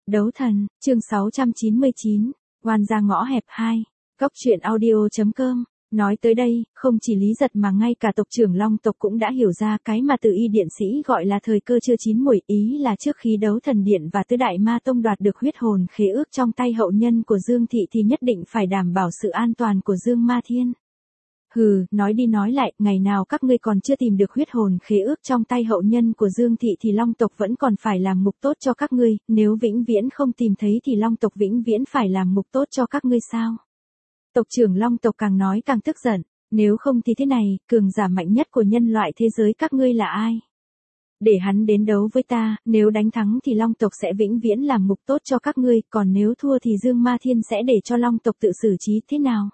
Đấu thần, chương 699, oan ra ngõ hẹp 2, góc truyện audio.com. Nói tới đây, không chỉ Lý Giật mà ngay cả tộc trưởng Long tộc cũng đã hiểu ra cái mà Từ Y điện sĩ gọi là thời cơ chưa chín muồi, ý là trước khi Đấu Thần Điện và Tứ Đại Ma Tông đoạt được huyết hồn khế ước trong tay hậu nhân của Dương Thị thì nhất định phải đảm bảo sự an toàn của Dương Ma Thiên. Hừ, nói đi nói lại, ngày nào các ngươi còn chưa tìm được huyết hồn khế ước trong tay hậu nhân của Dương Thị thì Long tộc vẫn còn phải làm mục tốt cho các ngươi, nếu vĩnh viễn không tìm thấy thì Long tộc vĩnh viễn phải làm mục tốt cho các ngươi sao? Tộc trưởng Long tộc càng nói càng tức giận, nếu không thì thế này, cường giả mạnh nhất của nhân loại thế giới các ngươi là ai? Để hắn đến đấu với ta, nếu đánh thắng thì Long tộc sẽ vĩnh viễn làm mục tốt cho các ngươi, còn nếu thua thì Dương Ma Thiên sẽ để cho Long tộc tự xử trí thế nào?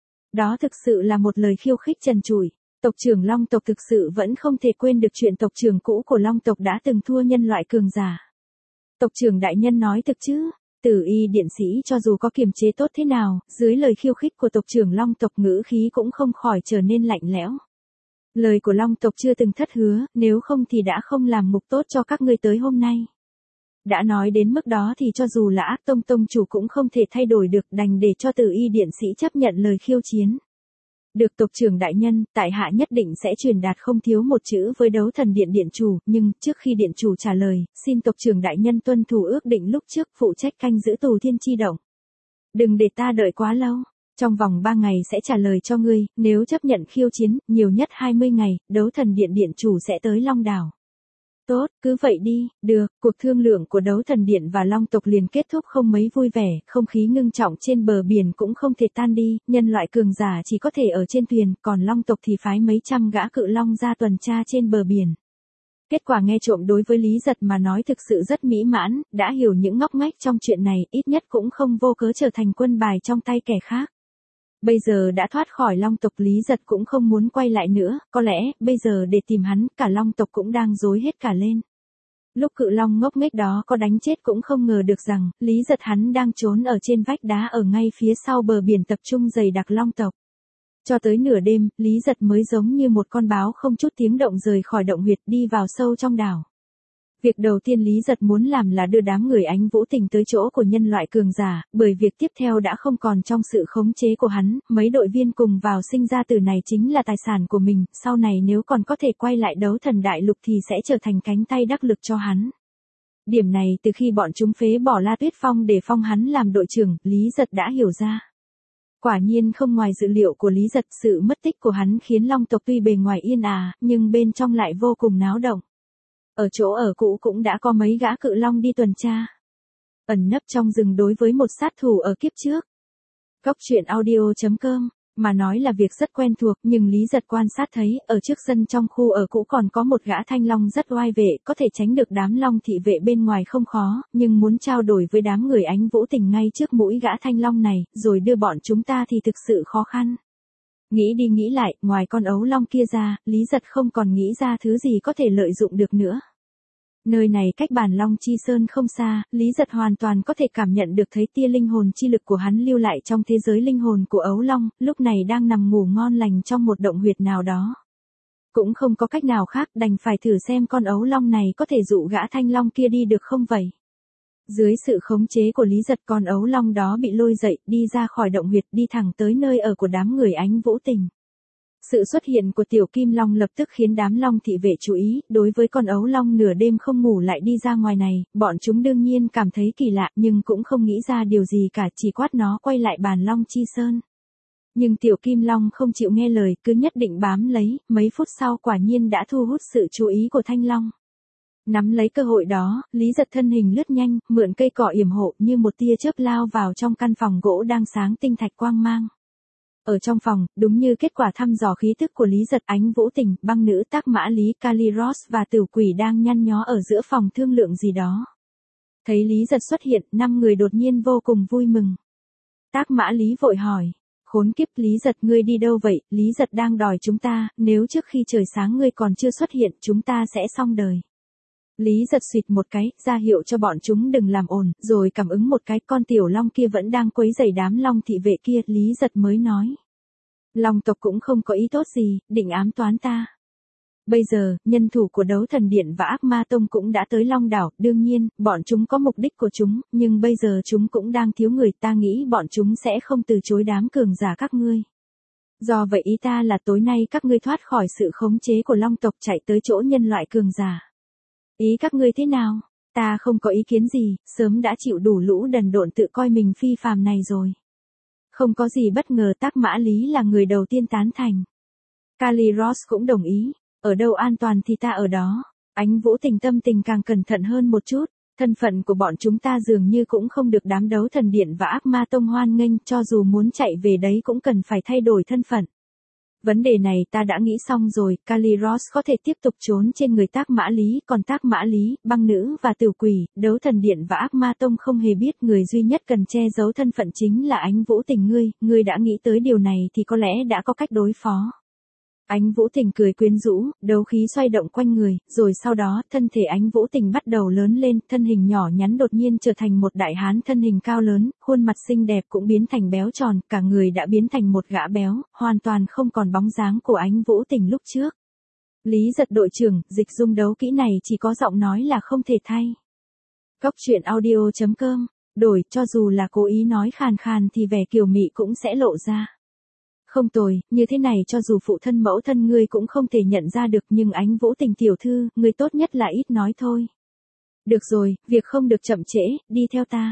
Đó thực sự là một lời khiêu khích trần trụi. Tộc trưởng Long tộc thực sự vẫn không thể quên được chuyện tộc trưởng cũ của Long tộc đã từng thua nhân loại cường giả. Tộc trưởng đại nhân nói thực chứ? Từ Y điện sĩ cho dù có kiềm chế tốt thế nào, dưới lời khiêu khích của tộc trưởng Long tộc ngữ khí cũng không khỏi trở nên lạnh lẽo. Lời của Long tộc chưa từng thất hứa, nếu không thì đã không làm mục tốt cho các ngươi tới hôm nay. Đã nói đến mức đó thì cho dù là Ác Tông tông chủ cũng không thể thay đổi được, đành để cho Từ Y điện sĩ chấp nhận lời khiêu chiến. Được tộc trưởng đại nhân, tại hạ nhất định sẽ truyền đạt không thiếu một chữ với Đấu Thần Điện điện chủ, nhưng trước khi điện chủ trả lời, xin tộc trưởng đại nhân tuân thủ ước định lúc trước phụ trách canh giữ tù Thiên Chi Động. Đừng để ta đợi quá lâu, trong vòng 3 ngày sẽ trả lời cho ngươi, nếu chấp nhận khiêu chiến, nhiều nhất 20 ngày, Đấu Thần Điện điện chủ sẽ tới Long Đảo. Tốt, cứ vậy đi, được, cuộc thương lượng của Đấu Thần Điện và Long tộc liền kết thúc không mấy vui vẻ, không khí ngưng trọng trên bờ biển cũng không thể tan đi, nhân loại cường giả chỉ có thể ở trên thuyền, còn Long tộc thì phái mấy trăm gã cự long ra tuần tra trên bờ biển. Kết quả nghe trộm đối với Lý Giật mà nói thực sự rất mỹ mãn, đã hiểu những ngóc ngách trong chuyện này, ít nhất cũng không vô cớ trở thành quân bài trong tay kẻ khác. Bây giờ đã thoát khỏi Long tộc, Lý Giật cũng không muốn quay lại nữa, có lẽ, bây giờ để tìm hắn, cả Long tộc cũng đang rối hết cả lên. Lúc cự long ngốc nghếch đó có đánh chết cũng không ngờ được rằng, Lý Giật hắn đang trốn ở trên vách đá ở ngay phía sau bờ biển tập trung dày đặc Long tộc. Cho tới nửa đêm, Lý Giật mới giống như một con báo không chút tiếng động rời khỏi động huyệt đi vào sâu trong đảo. Việc đầu tiên Lý Giật muốn làm là đưa đám người Ánh Vũ Tình tới chỗ của nhân loại cường giả, bởi việc tiếp theo đã không còn trong sự khống chế của hắn, mấy đội viên cùng vào sinh ra tử này chính là tài sản của mình, sau này nếu còn có thể quay lại Đấu Thần Đại Lục thì sẽ trở thành cánh tay đắc lực cho hắn. Điểm này từ khi bọn chúng phế bỏ La Tuyết Phong để phong hắn làm đội trưởng, Lý Giật đã hiểu ra. Quả nhiên không ngoài dự liệu của Lý Giật, sự mất tích của hắn khiến Long tộc tuy bề ngoài yên ả, nhưng bên trong lại vô cùng náo động. Ở chỗ ở cũ cũng đã có mấy gã cự long đi tuần tra. Ẩn nấp trong rừng đối với một sát thủ ở kiếp trước. Góc truyện audio.com, mà nói là việc rất quen thuộc, nhưng Lý Giật quan sát thấy, ở trước sân trong khu ở cũ còn có một gã thanh long rất oai vệ, có thể tránh được đám long thị vệ bên ngoài không khó, nhưng muốn trao đổi với đám người Ánh Vũ Tình ngay trước mũi gã thanh long này, rồi đưa bọn chúng ta thì thực sự khó khăn. Nghĩ đi nghĩ lại, ngoài con ấu long kia ra, Lý Giật không còn nghĩ ra thứ gì có thể lợi dụng được nữa. Nơi này cách Bản Long Chi Sơn không xa, Lý Giật hoàn toàn có thể cảm nhận được thấy tia linh hồn chi lực của hắn lưu lại trong thế giới linh hồn của ấu long, lúc này đang nằm ngủ ngon lành trong một động huyệt nào đó. Cũng không có cách nào khác, đành phải thử xem con ấu long này có thể dụ gã thanh long kia đi được không vậy. Dưới sự khống chế của Lý Giật, con ấu long đó bị lôi dậy, đi ra khỏi động huyệt, đi thẳng tới nơi ở của đám người Ánh Vũ Tình. Sự xuất hiện của tiểu kim long lập tức khiến đám long thị vệ chú ý, đối với con ấu long nửa đêm không ngủ lại đi ra ngoài này, bọn chúng đương nhiên cảm thấy kỳ lạ nhưng cũng không nghĩ ra điều gì cả, chỉ quát nó quay lại Bản Long Chi Sơn. Nhưng tiểu kim long không chịu nghe lời, cứ nhất định bám lấy, mấy phút sau quả nhiên đã thu hút sự chú ý của thanh long. Nắm lấy cơ hội đó, Lý Giật thân hình lướt nhanh, mượn cây cỏ yểm hộ như một tia chớp lao vào trong căn phòng gỗ đang sáng tinh thạch quang mang. Ở trong phòng, đúng như kết quả thăm dò khí tức của Lý Giật, Ánh Vũ Tình, băng nữ Tác Mã Lý Kaliros và Tử Quỷ đang nhăn nhó ở giữa phòng thương lượng gì đó. Thấy Lý Giật xuất hiện, 5 người đột nhiên vô cùng vui mừng. Tác Mã Lý vội hỏi, khốn kiếp Lý Giật ngươi đi đâu vậy, Lý Giật đang đòi chúng ta, nếu trước khi trời sáng ngươi còn chưa xuất hiện chúng ta sẽ xong đời. Lý Giật xịt một cái, ra hiệu cho bọn chúng đừng làm ồn, rồi cảm ứng một cái, con tiểu long kia vẫn đang quấy rầy đám long thị vệ kia, Lý Giật mới nói. Long tộc cũng không có ý tốt gì, định ám toán ta. Bây giờ, nhân thủ của Đấu Thần Điện và Ác Ma Tông cũng đã tới Long Đảo, đương nhiên, bọn chúng có mục đích của chúng, nhưng bây giờ chúng cũng đang thiếu người, ta nghĩ bọn chúng sẽ không từ chối đám cường giả các ngươi. Do vậy ý ta là tối nay các ngươi thoát khỏi sự khống chế của Long tộc chạy tới chỗ nhân loại cường giả. Ý các ngươi thế nào? Ta không có ý kiến gì, sớm đã chịu đủ lũ đần độn tự coi mình phi phàm này rồi. Không có gì bất ngờ Tác Mã Lý là người đầu tiên tán thành. Kaliros cũng đồng ý, ở đâu an toàn thì ta ở đó. Ánh Vũ Tình tâm tình càng cẩn thận hơn một chút, thân phận của bọn chúng ta dường như cũng không được đám Đấu Thần Điện và Ác Ma Tông hoan nghênh, cho dù muốn chạy về đấy cũng cần phải thay đổi thân phận. Vấn đề này ta đã nghĩ xong rồi, Kaliros có thể tiếp tục trốn trên người Tác Mã Lý, còn Tác Mã Lý, Băng Nữ và Tử Quỷ, Đấu Thần Điện và Ác Ma Tông không hề biết, người duy nhất cần che giấu thân phận chính là Ánh Vũ Tình ngươi đã nghĩ tới điều này thì có lẽ đã có cách đối phó. Ánh Vũ Tình cười quyến rũ, đấu khí xoay động quanh người, rồi sau đó, thân thể Ánh Vũ Tình bắt đầu lớn lên, thân hình nhỏ nhắn đột nhiên trở thành một đại hán thân hình cao lớn, khuôn mặt xinh đẹp cũng biến thành béo tròn, cả người đã biến thành một gã béo, hoàn toàn không còn bóng dáng của Ánh Vũ Tình lúc trước. Lý Giật đội trưởng, dịch dung đấu kỹ này chỉ có giọng nói là không thể thay. Cốc truyện audio.com, đổi, cho dù là cố ý nói khàn khàn thì vẻ kiều mị cũng sẽ lộ ra. Không tồi, như thế này cho dù phụ thân mẫu thân ngươi cũng không thể nhận ra được, nhưng Ánh Vũ Tình tiểu thư, ngươi tốt nhất là ít nói thôi. Được rồi, việc không được chậm trễ, đi theo ta.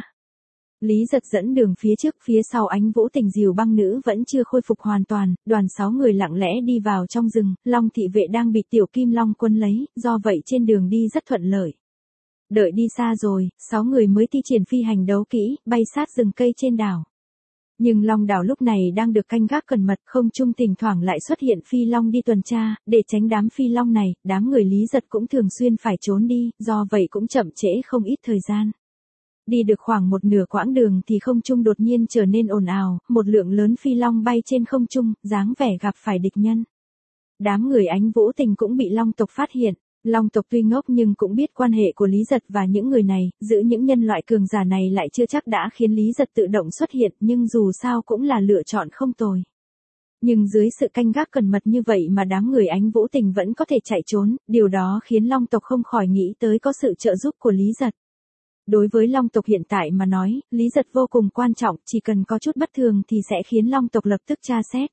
Lý Giật dẫn đường phía sau Ánh Vũ Tình dìu Băng Nữ vẫn chưa khôi phục hoàn toàn, đoàn 6 người lặng lẽ đi vào trong rừng, Long thị vệ đang bị Tiểu Kim Long quân lấy, do vậy trên đường đi rất thuận lợi. Đợi đi xa rồi, 6 người mới thi triển phi hành đấu kỹ, bay sát rừng cây trên đảo. Nhưng Long đảo lúc này đang được canh gác cẩn mật, không trung thỉnh thoảng lại xuất hiện phi long đi tuần tra, để tránh đám phi long này, đám người Lý Giật cũng thường xuyên phải trốn đi, do vậy cũng chậm trễ không ít thời gian. Đi được khoảng một nửa quãng đường thì không trung đột nhiên trở nên ồn ào, một lượng lớn phi long bay trên không trung, dáng vẻ gặp phải địch nhân. Đám người Ánh Vũ Tình cũng bị Long tộc phát hiện. Long tộc tuy ngốc nhưng cũng biết quan hệ của Lý Giật và những người này, giữ những nhân loại cường giả này lại chưa chắc đã khiến Lý Giật tự động xuất hiện, nhưng dù sao cũng là lựa chọn không tồi. Nhưng dưới sự canh gác cẩn mật như vậy mà đám người Ánh Vũ Tình vẫn có thể chạy trốn, điều đó khiến Long tộc không khỏi nghĩ tới có sự trợ giúp của Lý Giật. Đối với Long tộc hiện tại mà nói, Lý Giật vô cùng quan trọng, chỉ cần có chút bất thường thì sẽ khiến Long tộc lập tức tra xét.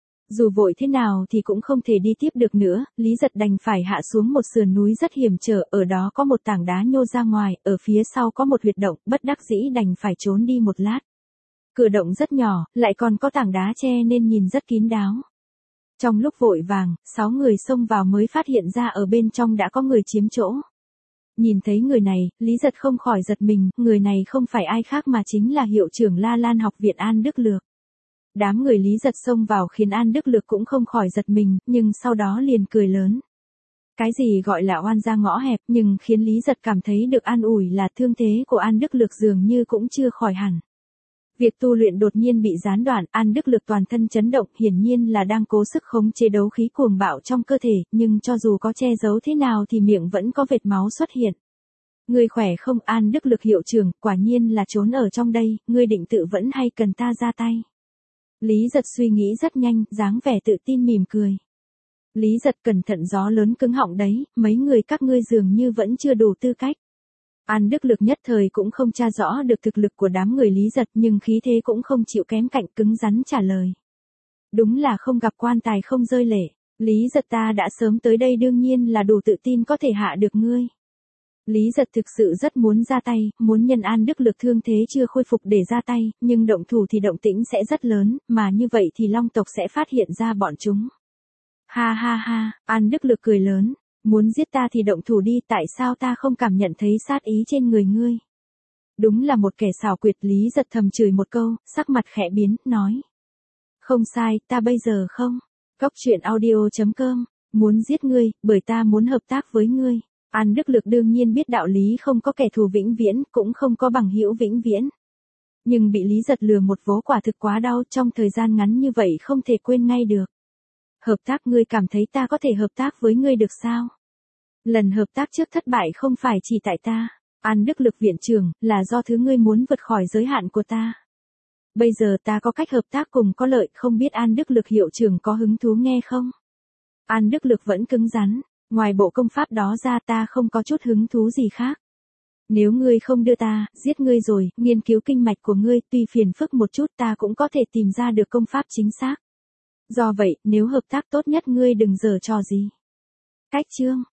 Dù vội thế nào thì cũng không thể đi tiếp được nữa, Lý Giật đành phải hạ xuống một sườn núi rất hiểm trở, ở đó có một tảng đá nhô ra ngoài, ở phía sau có một huyệt động, bất đắc dĩ đành phải trốn đi một lát. Cửa động rất nhỏ, lại còn có tảng đá che nên nhìn rất kín đáo. Trong lúc vội vàng, 6 người xông vào mới phát hiện ra ở bên trong đã có người chiếm chỗ. Nhìn thấy người này, Lý Giật không khỏi giật mình, người này không phải ai khác mà chính là hiệu trưởng La Lan học viện An Đức Lược. Đám người Lý Giật xông vào khiến An Đức Lược cũng không khỏi giật mình, nhưng sau đó liền cười lớn. Cái gì gọi là oan gia ngõ hẹp, nhưng khiến Lý Giật cảm thấy được an ủi là thương thế của An Đức Lược dường như cũng chưa khỏi hẳn. Việc tu luyện đột nhiên bị gián đoạn, An Đức Lược toàn thân chấn động, hiển nhiên là đang cố sức khống chế đấu khí cuồng bạo trong cơ thể, nhưng cho dù có che giấu thế nào thì miệng vẫn có vệt máu xuất hiện. Ngươi khỏe không? An Đức Lược hiệu trưởng, quả nhiên là trốn ở trong đây, ngươi định tự vẫn hay cần ta ra tay? Lý Giật suy nghĩ rất nhanh, dáng vẻ tự tin mỉm cười. Lý Giật cẩn thận, gió lớn cứng họng đấy, mấy người các ngươi dường như vẫn chưa đủ tư cách. An Đức Lược nhất thời cũng không tra rõ được thực lực của đám người Lý Giật, nhưng khí thế cũng không chịu kém cạnh, cứng rắn trả lời. Đúng là không gặp quan tài không rơi lệ. Lý Giật, ta đã sớm tới đây, đương nhiên là đủ tự tin có thể hạ được ngươi. Lý Giật thực sự rất muốn ra tay, muốn nhân An Đức Lược thương thế chưa khôi phục để ra tay, nhưng động thủ thì động tĩnh sẽ rất lớn, mà như vậy thì Long tộc sẽ phát hiện ra bọn chúng. Ha ha ha, An Đức Lược cười lớn, muốn giết ta thì động thủ đi, tại sao ta không cảm nhận thấy sát ý trên người ngươi? Đúng là một kẻ xảo quyệt. Lý Giật thầm chửi một câu, sắc mặt khẽ biến, nói. Không sai, ta bây giờ không. Cốc truyện audio.com, muốn giết ngươi, bởi ta muốn hợp tác với ngươi. An Đức Lược đương nhiên biết đạo lý không có kẻ thù vĩnh viễn, cũng không có bằng hữu vĩnh viễn. Nhưng bị Lý Giật lừa một vố quả thực quá đau, trong thời gian ngắn như vậy không thể quên ngay được. Hợp tác? Ngươi cảm thấy ta có thể hợp tác với ngươi được sao? Lần hợp tác trước thất bại không phải chỉ tại ta, An Đức Lược viện trưởng, là do thứ ngươi muốn vượt khỏi giới hạn của ta. Bây giờ ta có cách hợp tác cùng có lợi, không biết An Đức Lược hiệu trưởng có hứng thú nghe không? An Đức Lược vẫn cứng rắn, Ngoài bộ công pháp đó ra ta không có chút hứng thú gì khác. Nếu ngươi không đưa ta, giết ngươi rồi, nghiên cứu kinh mạch của ngươi, tuy phiền phức một chút ta cũng có thể tìm ra được công pháp chính xác. Do vậy, nếu hợp tác tốt nhất ngươi đừng giở trò gì. Cách chương